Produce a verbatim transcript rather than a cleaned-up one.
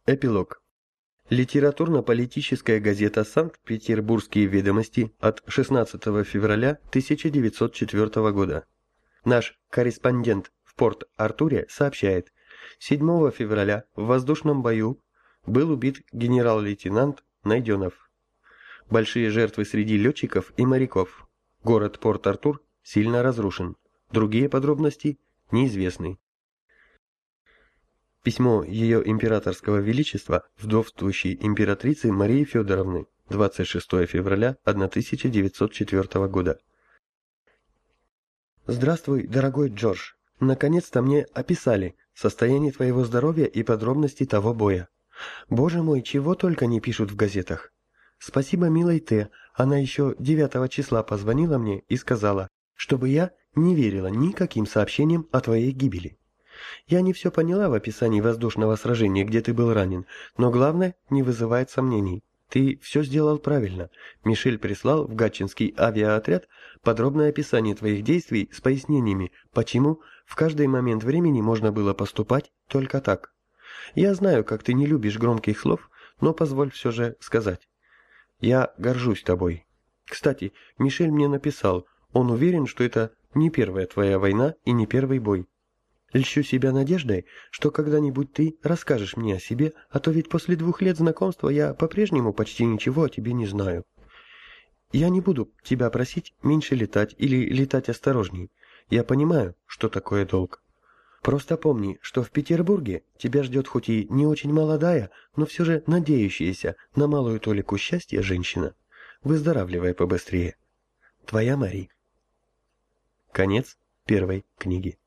Эпилог. Литературно-политическая газета «Санкт-Петербургские ведомости» от шестнадцатого февраля тысяча девятьсот четвёртого года. Наш корреспондент в Порт-Артуре сообщает, седьмого февраля в воздушном бою был убит генерал-лейтенант Найденов. Большие жертвы среди летчиков и моряков. Город Порт-Артур сильно разрушен. Другие подробности неизвестны. Письмо Ее Императорского Величества вдовствующей императрицы Марии Федоровны, двадцать шестого февраля тысяча девятьсот четвёртого года. Здравствуй, дорогой Джордж. Наконец-то мне описали состояние твоего здоровья и подробности того боя. Боже мой, чего только не пишут в газетах. Спасибо милой Т. Она еще девятого числа позвонила мне и сказала, чтобы я не верила никаким сообщениям о твоей гибели. Я не все поняла в описании воздушного сражения, где ты был ранен, но главное, не вызывает сомнений. Ты все сделал правильно. Мишель прислал в Гатчинский авиаотряд подробное описание твоих действий с пояснениями, почему в каждый момент времени можно было поступать только так. Я знаю, как ты не любишь громких слов, но позволь все же сказать. Я горжусь тобой. Кстати, Мишель мне написал, он уверен, что это не первая твоя война и не первый бой. Льщу себя надеждой, что когда-нибудь ты расскажешь мне о себе, а то ведь после двух лет знакомства я по-прежнему почти ничего о тебе не знаю. Я не буду тебя просить меньше летать или летать осторожней. Я понимаю, что такое долг. Просто помни, что в Петербурге тебя ждет хоть и не очень молодая, но все же надеющаяся на малую толику счастья женщина. Выздоравливай побыстрее. Твоя Мари. Конец первой книги.